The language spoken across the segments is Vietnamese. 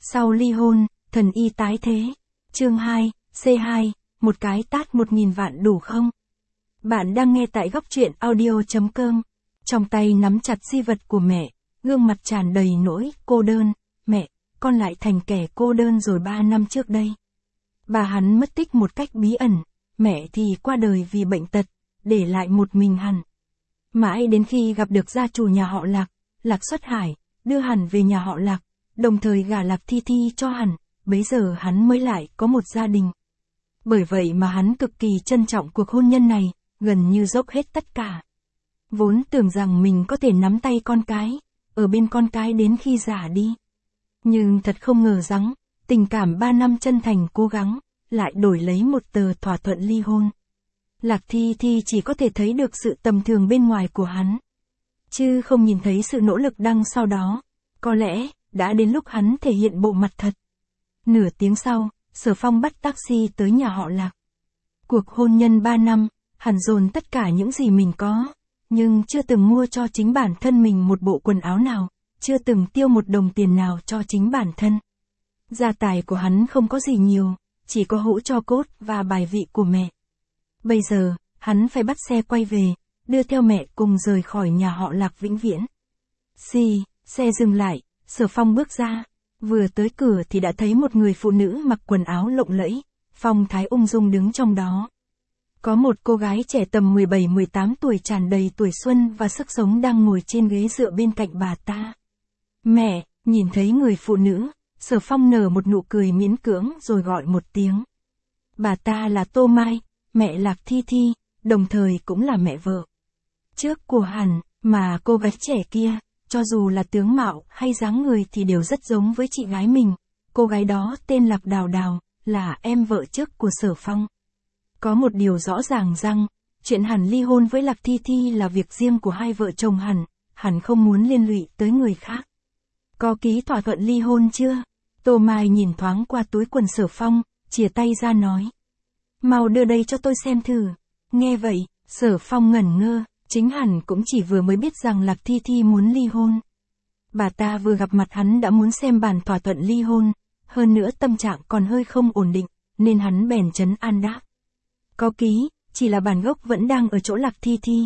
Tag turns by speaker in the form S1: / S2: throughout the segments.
S1: Sau ly hôn, thần y tái thế. Chương 2, C2, một cái tát 1000 vạn đủ không? Bạn đang nghe tại góc truyện audio.com. Trong tay nắm chặt di vật của mẹ, gương mặt tràn đầy nỗi cô đơn. Mẹ, con lại thành kẻ cô đơn rồi 3 năm trước đây. Bà hắn mất tích một cách bí ẩn, mẹ thì qua đời vì bệnh tật, để lại một mình hắn. Mãi đến khi gặp được gia chủ nhà họ Lạc, Lạc Xuất Hải, đưa hắn về nhà họ Lạc, đồng thời gả Lạc Thi Thi cho hắn, bấy giờ hắn mới lại có một gia đình. Bởi vậy mà hắn cực kỳ trân trọng cuộc hôn nhân này, gần như dốc hết tất cả. Vốn tưởng rằng mình có thể nắm tay con cái, ở bên con cái đến khi già đi. Nhưng thật không ngờ rằng, tình cảm 3 năm chân thành cố gắng, lại đổi lấy một tờ thỏa thuận ly hôn. Lạc Thi Thi chỉ có thể thấy được sự tầm thường bên ngoài của hắn, chứ không nhìn thấy sự nỗ lực đằng sau đó. Có lẽ, đã đến lúc hắn thể hiện bộ mặt thật. Nửa tiếng sau, Sở Phong bắt taxi tới nhà họ Lạc. Cuộc hôn nhân 3 năm, hắn dồn tất cả những gì mình có, nhưng chưa từng mua cho chính bản thân mình một bộ quần áo nào, chưa từng tiêu một đồng tiền nào cho chính bản thân. Gia tài của hắn không có gì nhiều, chỉ có hũ tro cốt và bài vị của mẹ. Bây giờ, hắn phải bắt xe quay về, đưa theo mẹ cùng rời khỏi nhà họ Lạc vĩnh viễn. Xe dừng lại, Sở Phong bước ra. Vừa tới cửa thì đã thấy một người phụ nữ mặc quần áo lộng lẫy, phong thái ung dung đứng trong đó. Có một cô gái trẻ tầm 17-18 tuổi tràn đầy tuổi xuân và sức sống đang ngồi trên ghế dựa bên cạnh bà ta. Mẹ, nhìn thấy người phụ nữ, Sở Phong nở một nụ cười miễn cưỡng rồi gọi một tiếng. Bà ta là Tô Mai, mẹ Lạc Thi Thi, đồng thời cũng là mẹ vợ trước của hắn, mà cô gái trẻ kia, cho dù là tướng mạo hay dáng người thì đều rất giống với chị gái mình. Cô gái đó tên Lạc Đào Đào, là em vợ trước của Sở Phong. Có một điều rõ ràng rằng, chuyện hắn ly hôn với Lạc Thi Thi là việc riêng của hai vợ chồng hắn không muốn liên lụy tới người khác. Có ký thỏa thuận ly hôn chưa? Tô Mai nhìn thoáng qua túi quần Sở Phong, chìa tay ra nói. Mau đưa đây cho tôi xem thử. Nghe vậy, Sở Phong ngẩn ngơ, chính hắn cũng chỉ vừa mới biết rằng Lạc Thi Thi muốn ly hôn. Bà ta vừa gặp mặt hắn đã muốn xem bản thỏa thuận ly hôn, hơn nữa tâm trạng còn hơi không ổn định, nên hắn bèn trấn an đáp. Có ký, chỉ là bản gốc vẫn đang ở chỗ Lạc Thi Thi.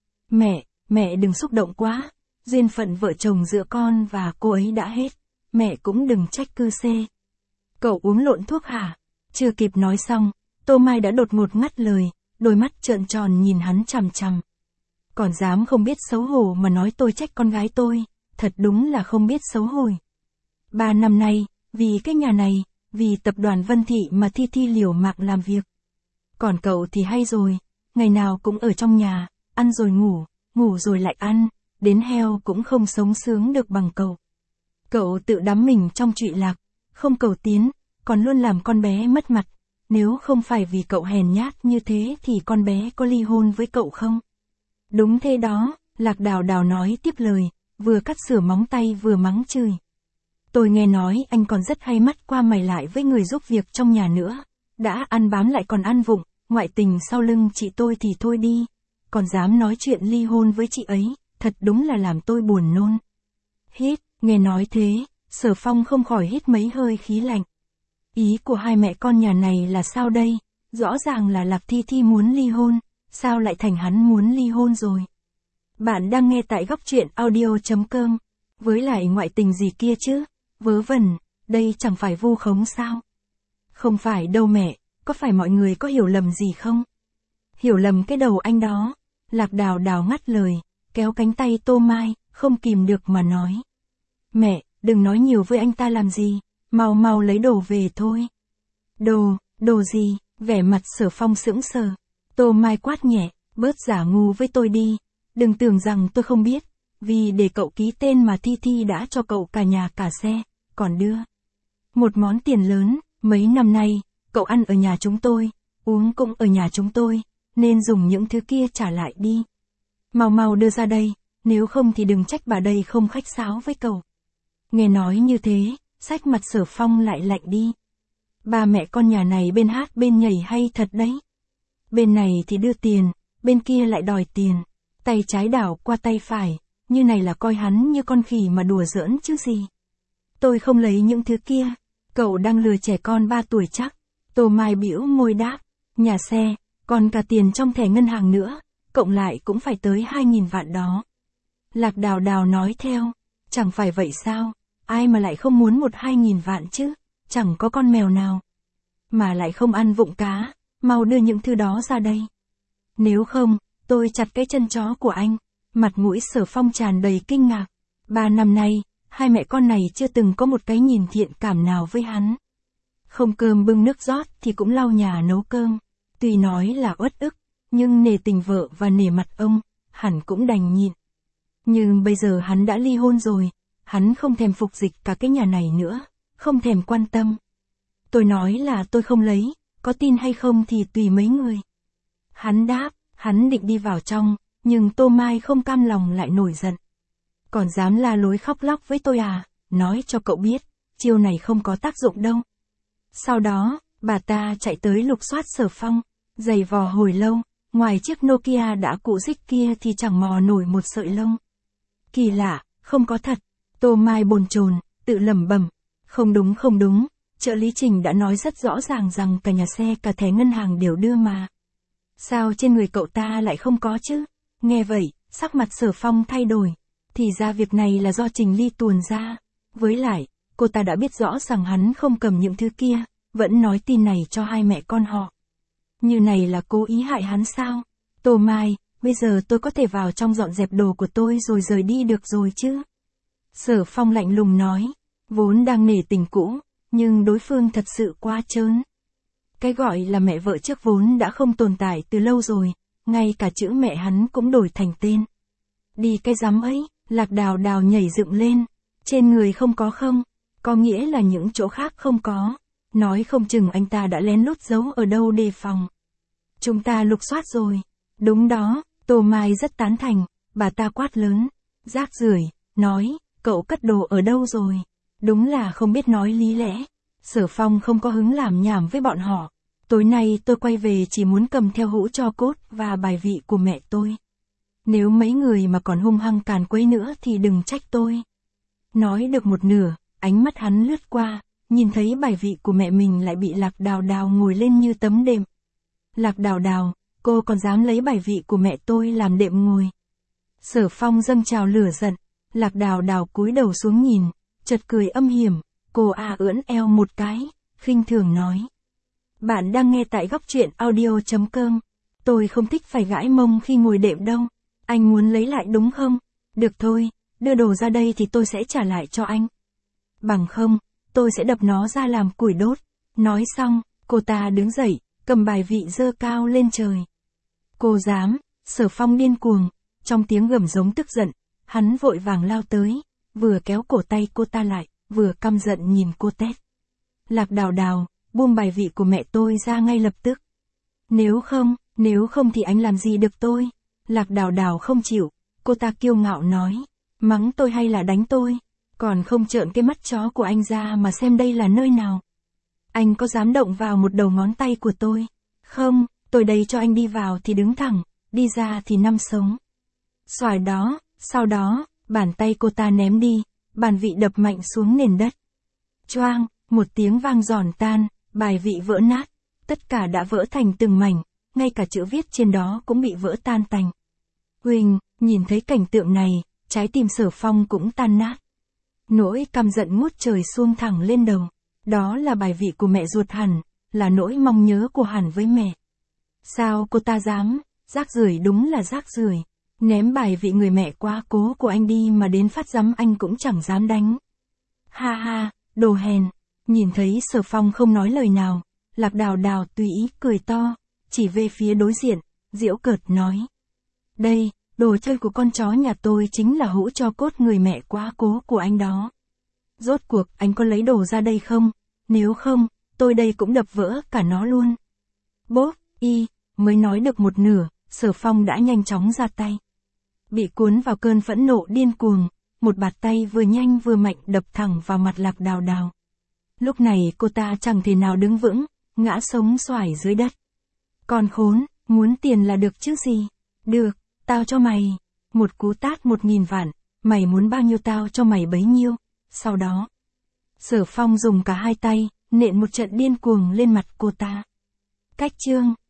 S1: Mẹ đừng xúc động quá, duyên phận vợ chồng giữa con và cô ấy đã hết, mẹ cũng đừng trách cư xê. Cậu uống lộn thuốc hả? Chưa kịp nói xong, Tô Mai đã đột ngột ngắt lời, đôi mắt trợn tròn nhìn hắn chằm chằm. Còn dám không biết xấu hổ mà nói tôi trách con gái tôi, thật đúng là không biết xấu hổ. 3 năm nay, vì cái nhà này, vì tập đoàn Vân Thị mà Thi Thi liều mạng làm việc. Còn cậu thì hay rồi, ngày nào cũng ở trong nhà, ăn rồi ngủ rồi lại ăn, đến heo cũng không sống sướng được bằng cậu. Cậu tự đắm mình trong trụy lạc, không cầu tiến, còn luôn làm con bé mất mặt. Nếu không phải vì cậu hèn nhát như thế thì con bé có ly hôn với cậu không? Đúng thế đó, Lạc Đào Đào nói tiếp lời, vừa cắt sửa móng tay vừa mắng chửi. Tôi nghe nói anh còn rất hay mắt qua mày lại với người giúp việc trong nhà nữa. Đã ăn bám lại còn ăn vụng, ngoại tình sau lưng chị tôi thì thôi đi. Còn dám nói chuyện ly hôn với chị ấy, thật đúng là làm tôi buồn nôn. Hít, nghe nói thế, Sở Phong không khỏi hít mấy hơi khí lạnh. Ý của hai mẹ con nhà này là sao đây? Rõ ràng là Lạc Thi Thi muốn ly hôn, sao lại thành hắn muốn ly hôn rồi? Bạn đang nghe tại góc truyện audio.com. Với lại ngoại tình gì kia chứ? Vớ vẩn, đây chẳng phải vu khống sao? Không phải đâu mẹ, có phải mọi người có hiểu lầm gì không? Hiểu lầm cái đầu anh đó. Lạc Đào Đào ngắt lời, kéo cánh tay Tô Mai, không kìm được mà nói. Mẹ, đừng nói nhiều với anh ta làm gì, mau lấy đồ về thôi. Đồ gì? Vẻ mặt Sở Phong sững sờ. Tô Mai quát nhẹ, bớt giả ngu với tôi đi, đừng tưởng rằng tôi không biết, vì để cậu ký tên mà Thi Thi đã cho cậu cả nhà cả xe, còn đưa một món tiền lớn. Mấy năm nay, cậu ăn ở nhà chúng tôi, uống cũng ở nhà chúng tôi, nên dùng những thứ kia trả lại đi. Mau đưa ra đây, nếu không thì đừng trách bà đây không khách sáo với cậu. Nghe nói như thế, sắc mặt Sở Phong lại lạnh đi. Ba mẹ con nhà này bên hát bên nhảy hay thật đấy. Bên này thì đưa tiền, bên kia lại đòi tiền. Tay trái đảo qua tay phải, như này là coi hắn như con khỉ mà đùa giỡn chứ gì. tôi không lấy những thứ kia. Cậu đang lừa trẻ con 3 tuổi chắc. Tô Mai bĩu môi đáp, nhà xe, còn cả tiền trong thẻ ngân hàng nữa, cộng lại cũng phải tới 2.000 vạn đó. Lạc Đào Đào nói theo, chẳng phải vậy sao, ai mà lại không muốn 1-2.000 vạn chứ, chẳng có con mèo nào. Mà lại không ăn vụng cá, mau đưa những thứ đó ra đây. Nếu không, tôi chặt cái chân chó của anh. Mặt mũi Sở Phong tràn đầy kinh ngạc. 3 năm nay, hai mẹ con này chưa từng có một cái nhìn thiện cảm nào với hắn. Không cơm bưng nước rót thì cũng lau nhà nấu cơm. Tuy nói là uất ức, nhưng nể tình vợ và nể mặt ông, hẳn cũng đành nhịn. Nhưng bây giờ hắn đã ly hôn rồi, hắn không thèm phục dịch cả cái nhà này nữa, không thèm quan tâm. Tôi nói là tôi không lấy, có tin hay không thì tùy mấy người. Hắn đáp, hắn định đi vào trong, nhưng Tô Mai không cam lòng lại nổi giận. Còn dám la lối khóc lóc với tôi à, nói cho cậu biết, chiêu này không có tác dụng đâu. Sau đó, bà ta chạy tới lục soát Sở Phong, giày vò hồi lâu, ngoài chiếc Nokia đã cũ rích kia thì chẳng mò nổi một sợi lông. Kỳ lạ, không có thật. Tô Mai bồn chồn, tự lẩm bẩm, không đúng, trợ lý Trình đã nói rất rõ ràng rằng cả nhà xe cả thẻ ngân hàng đều đưa mà. Sao trên người cậu ta lại không có chứ? Nghe vậy, sắc mặt Sở Phong thay đổi. Thì ra việc này là do Trình Ly tuồn ra. Với lại, cô ta đã biết rõ rằng hắn không cầm những thứ kia, vẫn nói tin này cho hai mẹ con họ. Như này là cố ý hại hắn sao? Tô Mai, bây giờ tôi có thể vào trong dọn dẹp đồ của tôi rồi rời đi được rồi chứ? Sở Phong lạnh lùng nói, vốn đang nể tình cũ, nhưng đối phương thật sự quá trớn. Cái gọi là mẹ vợ trước vốn đã không tồn tại từ lâu rồi, ngay cả chữ mẹ hắn cũng đổi thành tên. Đi cái rắm ấy, Lạc Đào Đào nhảy dựng lên, trên người không có, có nghĩa là những chỗ khác không có, nói không chừng anh ta đã lén lút giấu ở đâu đề phòng. Chúng ta lục soát rồi. Đúng đó, Tô Mai rất tán thành, bà ta quát lớn, rác rưởi, nói, cậu cất đồ ở đâu rồi? Đúng là không biết nói lý lẽ. Sở Phong không có hứng làm nhảm với bọn họ. Tối nay tôi quay về chỉ muốn cầm theo hũ tro cốt và bài vị của mẹ tôi. Nếu mấy người mà còn hung hăng càn quấy nữa thì đừng trách tôi. Nói được một nửa, ánh mắt hắn lướt qua, nhìn thấy bài vị của mẹ mình lại bị Lạc Đào Đào ngồi lên như tấm đệm. Lạc Đào Đào, cô còn dám lấy bài vị của mẹ tôi làm đệm ngồi. Sở Phong dâng trào lửa giận, Lạc Đào Đào cúi đầu xuống nhìn, chợt cười âm hiểm, cô ưỡn eo một cái, khinh thường nói. Bạn đang nghe tại góc truyện audio.com. Tôi không thích phải gãi mông khi ngồi đệm đâu. Anh muốn lấy lại đúng không? Được thôi, đưa đồ ra đây thì tôi sẽ trả lại cho anh. Bằng không, tôi sẽ đập nó ra làm củi đốt. Nói xong, cô ta đứng dậy, cầm bài vị giơ cao lên trời. Cô dám, Sở Phong điên cuồng, trong tiếng gầm giống tức giận, hắn vội vàng lao tới, vừa kéo cổ tay cô ta lại, vừa căm giận nhìn cô tét. Lạc Đào Đào, buông bài vị của mẹ tôi ra ngay lập tức. Nếu không thì anh làm gì được tôi? Lạc Đào Đào không chịu, cô ta kiêu ngạo nói, mắng tôi hay là đánh tôi? Còn không trợn cái mắt chó của anh ra mà xem đây là nơi nào. Anh có dám động vào một đầu ngón tay của tôi? Không, tôi đây cho anh đi vào thì đứng thẳng, đi ra thì nằm sống. Xoài đó, sau đó, bàn tay cô ta ném đi, bàn vị đập mạnh xuống nền đất. Choang, một tiếng vang giòn tan, bài vị vỡ nát, tất cả đã vỡ thành từng mảnh, ngay cả chữ viết trên đó cũng bị vỡ tan tành. Huỳnh, nhìn thấy cảnh tượng này, trái tim Sở Phong cũng tan nát. Nỗi căm giận ngút trời xuông thẳng lên đầu. Đó là bài vị của mẹ ruột hẳn, là nỗi mong nhớ của hẳn với mẹ. Sao cô ta dám, rác rưởi đúng là rác rưởi. Ném bài vị người mẹ quá cố của anh đi mà đến phát giấm anh cũng chẳng dám đánh. Ha ha, đồ hèn. Nhìn thấy Sở Phong không nói lời nào, Lạc Đào Đào tùy ý cười to, chỉ về phía đối diện, giễu cợt nói. Đây, đồ chơi của con chó nhà tôi chính là hũ tro cốt người mẹ quá cố của anh đó. Rốt cuộc anh có lấy đồ ra đây không? Nếu không, tôi đây cũng đập vỡ cả nó luôn. Bốp, mới nói được một nửa, Sở Phong đã nhanh chóng ra tay. Bị cuốn vào cơn phẫn nộ điên cuồng, một bạt tay vừa nhanh vừa mạnh đập thẳng vào mặt Lạc Đào Đào. Lúc này cô ta chẳng thể nào đứng vững, ngã sống xoài dưới đất. Con khốn, muốn tiền là được chứ gì? Được, tao cho mày. Một cú tát 1.000 vạn, mày muốn bao nhiêu tao cho mày bấy nhiêu. Sau đó, Sở Phong dùng cả hai tay, nện một trận điên cuồng lên mặt cô ta. Cách chương